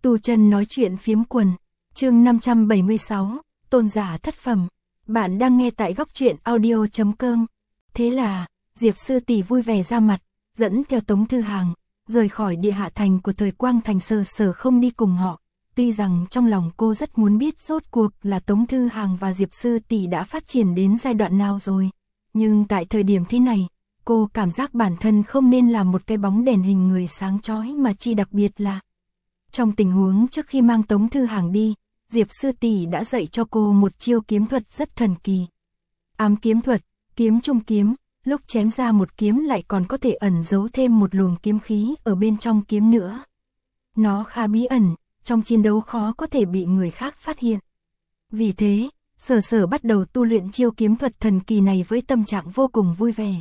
Tu Chân nói chuyện phiếm quần, chương 576, tôn giả thất phẩm. Bạn đang nghe tại góc truyện audio.com. Thế là, Diệp sư tỷ vui vẻ ra mặt, dẫn theo Tống Thư Hàng, rời khỏi địa hạ thành của thời Quang Thành, Sở không đi cùng họ. Tuy rằng trong lòng cô rất muốn biết rốt cuộc là Tống Thư Hàng và Diệp sư tỷ đã phát triển đến giai đoạn nào rồi. Nhưng tại thời điểm thế này, cô cảm giác bản thân không nên là một cái bóng đèn hình người sáng chói, mà chi đặc biệt là trong tình huống trước khi mang Tống Thư Hàng đi, Diệp sư tỷ đã dạy cho cô một chiêu kiếm thuật rất thần kỳ. Ám kiếm thuật, kiếm trung kiếm, lúc chém ra một kiếm lại còn có thể ẩn giấu thêm một luồng kiếm khí ở bên trong kiếm nữa. Nó khá bí ẩn, trong chiến đấu khó có thể bị người khác phát hiện. Vì thế, Sở bắt đầu tu luyện chiêu kiếm thuật thần kỳ này với tâm trạng vô cùng vui vẻ.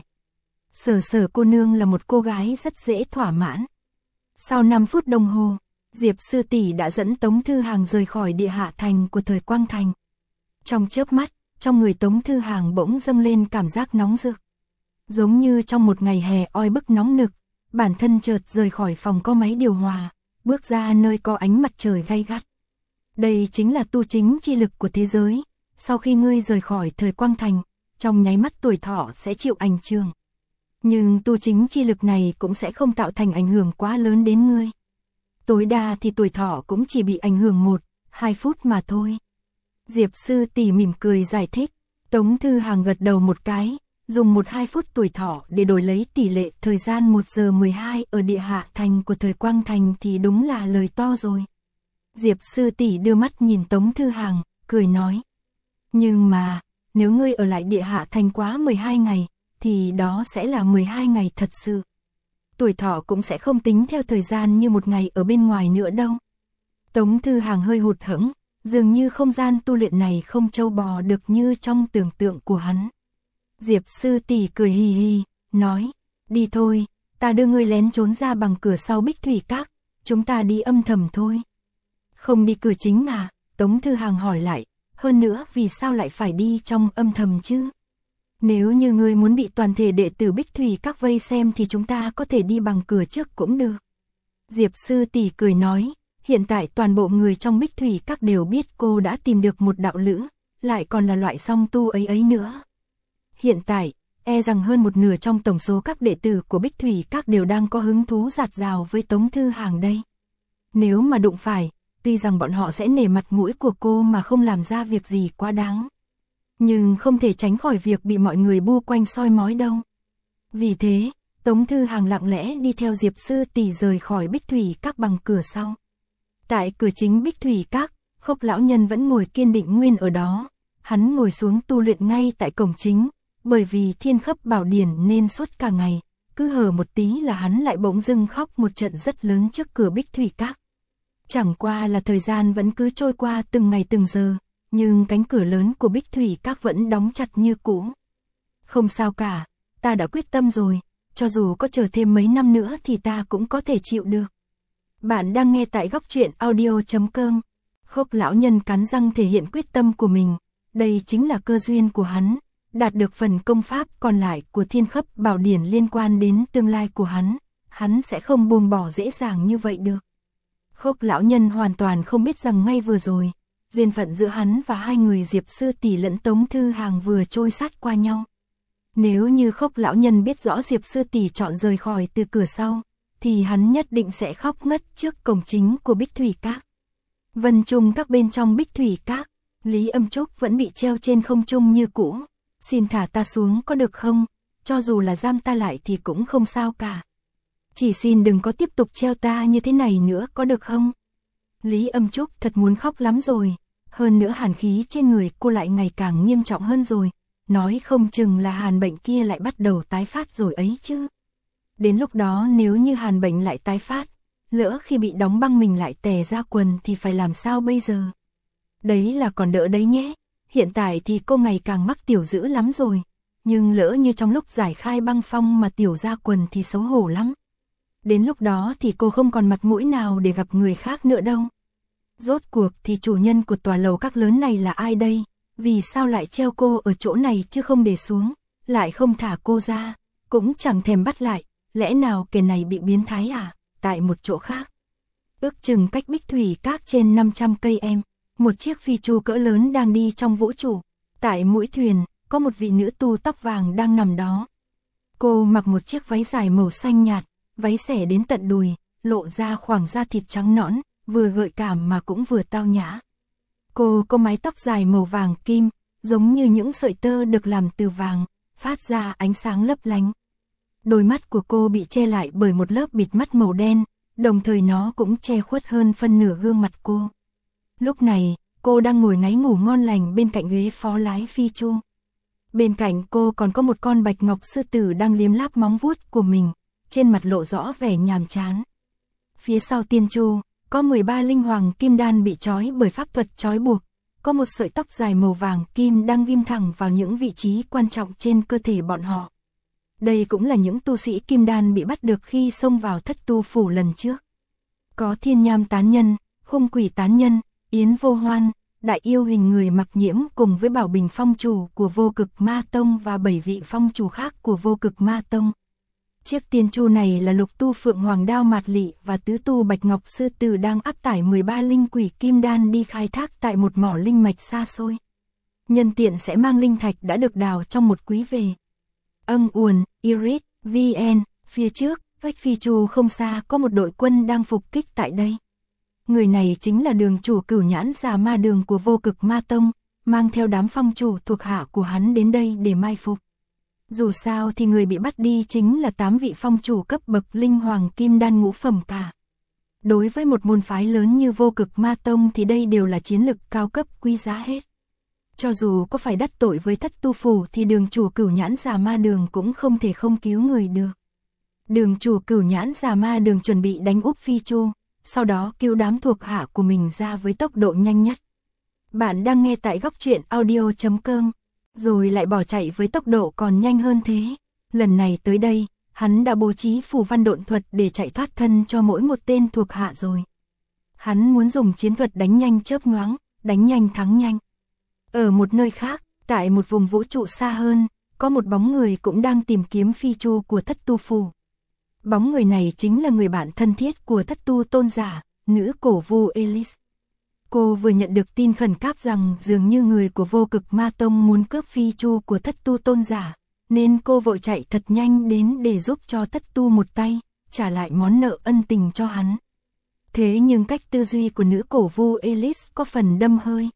Sở cô nương là một cô gái rất dễ thỏa mãn. Sau 5 phút đồng hồ, Diệp sư tỷ đã dẫn Tống Thư Hàng rời khỏi địa hạ thành của thời Quang Thành. Trong chớp mắt, trong người Tống Thư Hàng bỗng dâng lên cảm giác nóng rực. Giống như trong một ngày hè oi bức nóng nực, bản thân chợt rời khỏi phòng có máy điều hòa, bước ra nơi có ánh mặt trời gay gắt. Đây chính là tu chính chi lực của thế giới. Sau khi ngươi rời khỏi thời Quang Thành, trong nháy mắt tuổi thọ sẽ chịu ảnh hưởng. Nhưng tu chính chi lực này cũng sẽ không tạo thành ảnh hưởng quá lớn đến ngươi. Tối đa thì tuổi thọ cũng chỉ bị ảnh hưởng 1-2 phút mà thôi. Diệp sư tỷ mỉm cười giải thích. Tống Thư Hàng gật đầu một cái, dùng 1-2 phút tuổi thọ để đổi lấy tỷ lệ thời gian 1 giờ 12 ở địa hạ thành của thời Quang Thành thì đúng là lời to rồi. Diệp sư tỷ đưa mắt nhìn Tống Thư Hàng, cười nói. Nhưng mà, nếu ngươi ở lại địa hạ thành quá 12 ngày, thì đó sẽ là 12 ngày thật sự. Tuổi thọ cũng sẽ không tính theo thời gian như một ngày ở bên ngoài nữa đâu. Tống Thư Hàng hơi hụt hẫng, dường như không gian tu luyện này không trâu bò được như trong tưởng tượng của hắn. Diệp sư tỷ cười hì hì, nói, đi thôi, ta đưa ngươi lén trốn ra bằng cửa sau Bích Thủy Các, chúng ta đi âm thầm thôi. Không đi cửa chính à? Tống Thư Hàng hỏi lại, hơn nữa vì sao lại phải đi trong âm thầm chứ? Nếu như ngươi muốn bị toàn thể đệ tử Bích Thủy Các vây xem thì chúng ta có thể đi bằng cửa trước cũng được. Diệp sư tỷ cười nói, hiện tại toàn bộ người trong Bích Thủy Các đều biết cô đã tìm được một đạo lữ, lại còn là loại song tu ấy nữa. Hiện tại, e rằng hơn một nửa trong tổng số các đệ tử của Bích Thủy Các đều đang có hứng thú rạt rào với Tống Thư Hàng đây. Nếu mà đụng phải, tuy rằng bọn họ sẽ nể mặt mũi của cô mà không làm ra việc gì quá đáng, nhưng không thể tránh khỏi việc bị mọi người bu quanh soi mói đâu. Vì thế, Tống Thư Hàng lặng lẽ đi theo Diệp sư tỷ rời khỏi Bích Thủy Các bằng cửa sau. Tại cửa chính Bích Thủy Các, Khốc lão nhân vẫn ngồi kiên định nguyên ở đó. Hắn ngồi xuống tu luyện ngay tại cổng chính, bởi vì Thiên Khấp Bảo Điển nên suốt cả ngày, cứ hở một tí là hắn lại bỗng dưng khóc một trận rất lớn trước cửa Bích Thủy Các. Chẳng qua là thời gian vẫn cứ trôi qua từng ngày từng giờ, nhưng cánh cửa lớn của Bích Thủy Các vẫn đóng chặt như cũ. Không sao cả, ta đã quyết tâm rồi, cho dù có chờ thêm mấy năm nữa thì ta cũng có thể chịu được. Bạn đang nghe tại góc truyện audio.com. Khốc lão nhân cắn răng thể hiện quyết tâm của mình, đây chính là cơ duyên của hắn, đạt được phần công pháp còn lại của Thiên Khấp Bảo Điển liên quan đến tương lai của hắn sẽ không buông bỏ dễ dàng như vậy được. Khốc lão nhân hoàn toàn không biết rằng ngay vừa rồi, duyên phận giữa hắn và hai người Diệp sư tỷ lẫn Tống Thư Hàng vừa trôi sát qua nhau. Nếu như Khốc lão nhân biết rõ Diệp sư tỷ chọn rời khỏi từ cửa sau, thì hắn nhất định sẽ khóc ngất trước cổng chính của Bích Thủy Các. Vân Trung Các bên trong Bích Thủy Các, Lý Âm Trúc vẫn bị treo trên không trung như cũ. Xin thả ta xuống có được không? Cho dù là giam ta lại thì cũng không sao cả. Chỉ xin đừng có tiếp tục treo ta như thế này nữa có được không? Lý Âm Trúc thật muốn khóc lắm rồi. Hơn nữa hàn khí trên người cô lại ngày càng nghiêm trọng hơn rồi. Nói không chừng là hàn bệnh kia lại bắt đầu tái phát rồi ấy chứ. Đến lúc đó nếu như hàn bệnh lại tái phát, lỡ khi bị đóng băng mình lại tè ra quần thì phải làm sao bây giờ? Đấy là còn đỡ đấy nhé. Hiện tại thì cô ngày càng mắc tiểu dữ lắm rồi. Nhưng lỡ như trong lúc giải khai băng phong mà tiểu ra quần thì xấu hổ lắm. Đến lúc đó thì cô không còn mặt mũi nào để gặp người khác nữa đâu. Rốt cuộc thì chủ nhân của tòa lầu các lớn này là ai đây? Vì sao lại treo cô ở chỗ này chứ không để xuống, lại không thả cô ra, cũng chẳng thèm bắt lại, lẽ nào kẻ này bị biến thái à? Tại một chỗ khác, Ước chừng cách Bích Thủy Các trên 500 cây em, một chiếc phi chu cỡ lớn đang đi trong vũ trụ. Tại mũi thuyền, có một vị nữ tu tóc vàng đang nằm đó. Cô mặc một chiếc váy dài màu xanh nhạt, váy xẻ đến tận đùi, lộ ra khoảng da thịt trắng nõn, vừa gợi cảm mà cũng vừa tao nhã. Cô có mái tóc dài màu vàng kim, giống như những sợi tơ được làm từ vàng, phát ra ánh sáng lấp lánh. Đôi mắt của cô bị che lại bởi một lớp bịt mắt màu đen, đồng thời nó cũng che khuất hơn phân nửa gương mặt cô. Lúc này, cô đang ngồi ngáy ngủ ngon lành bên cạnh ghế phó lái phi chu. Bên cạnh cô còn có một con bạch ngọc sư tử đang liếm láp móng vuốt của mình, trên mặt lộ rõ vẻ nhàm chán. Phía sau tiên chu, có 13 linh hoàng kim đan bị trói bởi pháp thuật trói buộc, có một sợi tóc dài màu vàng kim đang ghim thẳng vào những vị trí quan trọng trên cơ thể bọn họ. Đây cũng là những tu sĩ kim đan bị bắt được khi xông vào thất tu phủ lần trước. Có thiên nham tán nhân, khung quỷ tán nhân, yến vô hoan, đại yêu hình người mặc nhiễm cùng với Bảo Bình phong chủ của Vô Cực Ma Tông và 7 vị phong chủ khác của Vô Cực Ma Tông. Chiếc tiên chu này là lục tu phượng hoàng đao mạt lị và tứ tu bạch ngọc sư tử đang áp tải 13 linh quỷ kim đan đi khai thác tại một mỏ linh mạch xa xôi. Nhân tiện sẽ mang linh thạch đã được đào trong một quý về. Uồn, Iris, VN, phía trước, vách phi chu không xa có một đội quân đang phục kích tại đây. Người này chính là đường chủ Cửu Nhãn Già Ma Đường của Vô Cực Ma Tông, mang theo đám phong chủ thuộc hạ của hắn đến đây để mai phục. Dù sao thì người bị bắt đi chính là 8 vị phong chủ cấp bậc linh hoàng kim đan ngũ phẩm cả. Đối với một môn phái lớn như Vô Cực Ma Tông thì đây đều là chiến lực cao cấp quý giá hết. Cho dù có phải đắc tội với thất tu phủ thì đường chủ Cửu Nhãn Già Ma Đường cũng không thể không cứu người được. Đường chủ Cửu Nhãn Già Ma Đường chuẩn bị đánh úp phi chu, sau đó cứu đám thuộc hạ của mình ra với tốc độ nhanh nhất. Bạn đang nghe tại góc truyện audio.com, rồi lại bỏ chạy với tốc độ còn nhanh hơn thế. Lần này tới đây, hắn đã bố trí phù văn độn thuật để chạy thoát thân cho mỗi một tên thuộc hạ rồi. Hắn muốn dùng chiến thuật đánh nhanh chớp nhoáng, đánh nhanh thắng nhanh. Ở một nơi khác, tại một vùng vũ trụ xa hơn, có một bóng người cũng đang tìm kiếm phi chu của thất tu phủ. Bóng người này chính là người bạn thân thiết của thất tu tôn giả, nữ cổ vu Elise. Cô vừa nhận được tin khẩn cấp rằng dường như người của Vô Cực Ma Tông muốn cướp phi chu của thất tu tôn giả, nên cô vội chạy thật nhanh đến để giúp cho thất tu một tay, trả lại món nợ ân tình cho hắn. Thế nhưng cách tư duy của nữ cổ vu Elise có phần đâm hơi.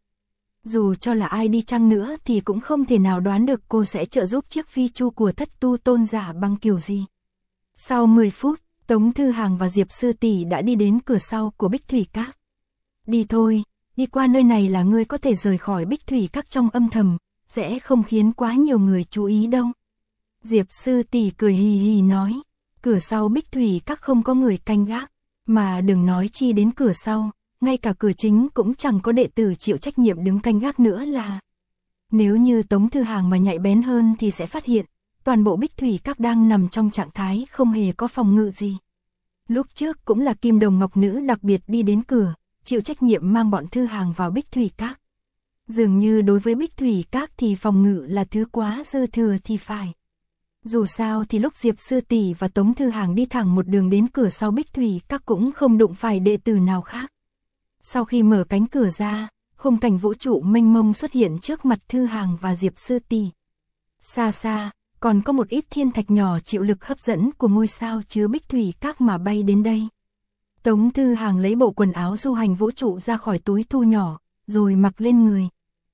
Dù cho là ai đi chăng nữa thì cũng không thể nào đoán được cô sẽ trợ giúp chiếc phi chu của thất tu tôn giả bằng kiểu gì. Sau 10 phút, Tống Thư Hàng và Diệp Sư Tỷ đã đi đến cửa sau của Bích Thủy Các. Đi thôi, đi qua nơi này là ngươi có thể rời khỏi Bích Thủy Các trong âm thầm, sẽ không khiến quá nhiều người chú ý đâu. Diệp Sư Tỷ cười hì hì nói, cửa sau Bích Thủy Các không có người canh gác, mà đừng nói chi đến cửa sau, ngay cả cửa chính cũng chẳng có đệ tử chịu trách nhiệm đứng canh gác nữa là. Nếu như Tống Thư Hàng mà nhạy bén hơn thì sẽ phát hiện, toàn bộ Bích Thủy Các đang nằm trong trạng thái không hề có phòng ngự gì. Lúc trước cũng là Kim Đồng Ngọc Nữ đặc biệt đi đến cửa, chịu trách nhiệm mang bọn Thư Hàng vào Bích Thủy Các. Dường như đối với Bích Thủy Các thì phòng ngự là thứ quá dư thừa thì phải. Dù sao thì lúc Diệp Sư Tỷ và Tống Thư Hàng đi thẳng một đường đến cửa sau Bích Thủy Các cũng không đụng phải đệ tử nào khác. Sau khi mở cánh cửa ra, khung cảnh vũ trụ mênh mông xuất hiện trước mặt Thư Hàng và Diệp Sư Tỷ. Xa xa, còn có một ít thiên thạch nhỏ chịu lực hấp dẫn của ngôi sao chứa Bích Thủy Các mà bay đến đây. Tống Thư Hàng lấy bộ quần áo du hành vũ trụ ra khỏi túi thu nhỏ, rồi mặc lên người.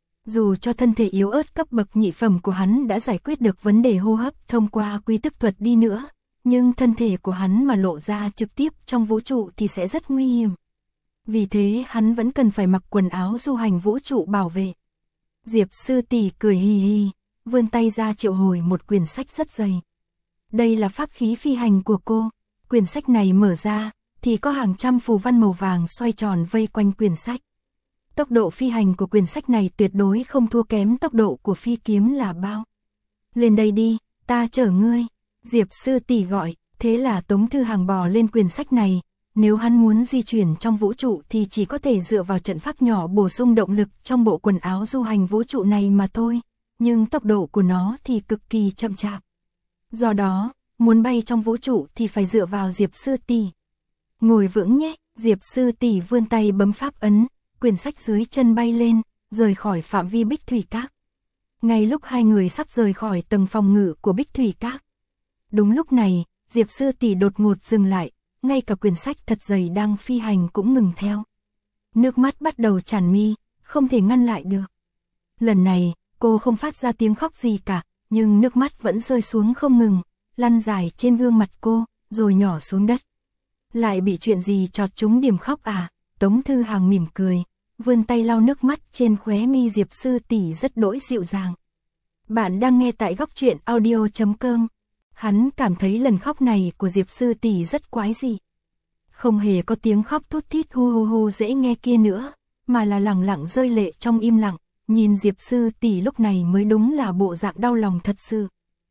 Dù cho thân thể yếu ớt cấp bậc nhị phẩm của hắn đã giải quyết được vấn đề hô hấp thông qua quy tức thuật đi nữa, nhưng thân thể của hắn mà lộ ra trực tiếp trong vũ trụ thì sẽ rất nguy hiểm. Vì thế hắn vẫn cần phải mặc quần áo du hành vũ trụ bảo vệ. Diệp Sư Tỷ cười hì hì, vươn tay ra triệu hồi một quyển sách rất dày. Đây là pháp khí phi hành của cô. Quyển sách này mở ra, thì có hàng trăm phù văn màu vàng xoay tròn vây quanh quyển sách. Tốc độ phi hành của quyển sách này tuyệt đối không thua kém tốc độ của phi kiếm là bao. Lên đây đi, ta chở ngươi. Diệp Sư Tỷ gọi, thế là Tống Thư Hàng bò lên quyển sách này. Nếu hắn muốn di chuyển trong vũ trụ thì chỉ có thể dựa vào trận pháp nhỏ bổ sung động lực trong bộ quần áo du hành vũ trụ này mà thôi. Nhưng tốc độ của nó thì cực kỳ chậm chạp. Do đó, muốn bay trong vũ trụ thì phải dựa vào Diệp Sư Tỷ. Ngồi vững nhé, Diệp sư tỷ vươn tay bấm pháp ấn, quyển sách dưới chân bay lên, rời khỏi phạm vi Bích Thủy Các. Ngay lúc hai người sắp rời khỏi tầng phòng ngự của Bích Thủy Các. Đúng lúc này, Diệp sư tỷ đột ngột dừng lại, ngay cả quyển sách thật dày đang phi hành cũng ngừng theo. Nước mắt bắt đầu tràn mi, không thể ngăn lại được. Lần này, cô không phát ra tiếng khóc gì cả, nhưng nước mắt vẫn rơi xuống không ngừng, lăn dài trên gương mặt cô, rồi nhỏ xuống đất. Lại bị chuyện gì chọt trúng điểm khóc à? Tống Thư Hàng mỉm cười, vươn tay lau nước mắt trên khóe mi Diệp sư tỷ rất đỗi dịu dàng. Bạn đang nghe tại góc truyện audio.com. Hắn cảm thấy lần khóc này của Diệp sư tỷ rất quái dị. Không hề có tiếng khóc thút thít hu hu hu dễ nghe kia nữa, mà là lẳng lặng rơi lệ trong im lặng, nhìn Diệp sư tỷ lúc này mới đúng là bộ dạng đau lòng thật sự.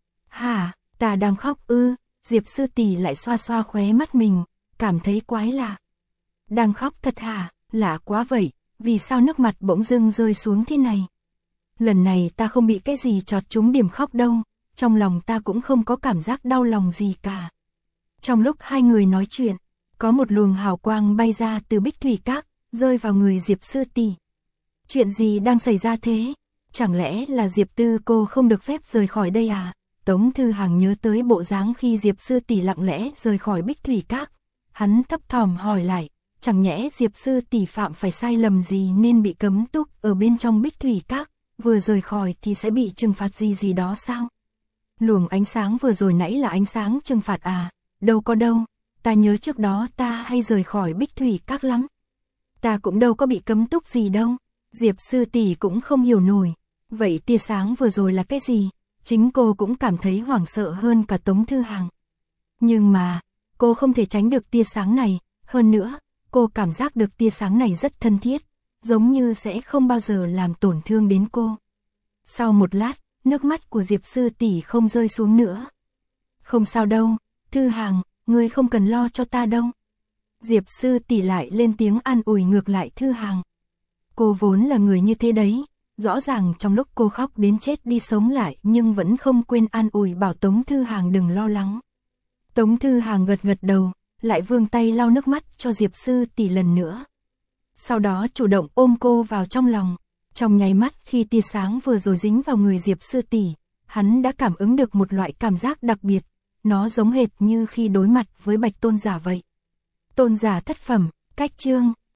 Hả, ta đang khóc ư? Diệp sư tỷ lại xoa xoa khóe mắt mình, cảm thấy quái lạ. Đang khóc thật hả? Lạ quá vậy, vì sao nước mặt bỗng dưng rơi xuống thế này? Lần này ta không bị cái gì chọt trúng điểm khóc đâu, trong lòng ta cũng không có cảm giác đau lòng gì cả. Trong lúc hai người nói chuyện, có một luồng hào quang bay ra từ Bích Thủy Các, rơi vào người Diệp sư tỷ. Chuyện gì đang xảy ra thế? Chẳng lẽ là Diệp Tư cô không được phép rời khỏi đây à? Tống Thư Hàng nhớ tới bộ dáng khi Diệp sư tỷ lặng lẽ rời khỏi Bích Thủy Các. Hắn thấp thỏm hỏi lại, chẳng nhẽ Diệp sư tỷ phạm phải sai lầm gì nên bị cấm túc ở bên trong Bích Thủy Các, vừa rời khỏi thì sẽ bị trừng phạt gì đó sao? Luồng ánh sáng vừa rồi nãy là ánh sáng trừng phạt à? Đâu có đâu, ta nhớ trước đó ta hay rời khỏi Bích Thủy Các lắm. Ta cũng đâu có bị cấm túc gì đâu. Diệp sư tỷ cũng không hiểu nổi. Vậy tia sáng vừa rồi là cái gì? Chính cô cũng cảm thấy hoảng sợ hơn cả Tống Thư Hàng. Nhưng mà, cô không thể tránh được tia sáng này. Hơn nữa, cô cảm giác được tia sáng này rất thân thiết, giống như sẽ không bao giờ làm tổn thương đến cô. Sau một lát, nước mắt của Diệp sư tỷ không rơi xuống nữa. Không sao đâu, Thư Hàng, ngươi không cần lo cho ta đâu. Diệp sư tỷ lại lên tiếng an ủi ngược lại Thư Hàng. Cô vốn là người như thế đấy, rõ ràng trong lúc cô khóc đến chết đi sống lại nhưng vẫn không quên an ủi bảo Tống Thư Hàng đừng lo lắng. Tống Thư Hàng gật gật đầu, lại vươn tay lau nước mắt cho Diệp sư tỷ lần nữa. Sau đó chủ động ôm cô vào trong lòng. Trong nháy mắt khi tia sáng vừa rồi dính vào người Diệp sư tỷ, hắn đã cảm ứng được một loại cảm giác đặc biệt, nó giống hệt như khi đối mặt với Bạch Tôn giả vậy. Tôn giả thất phẩm, cách chương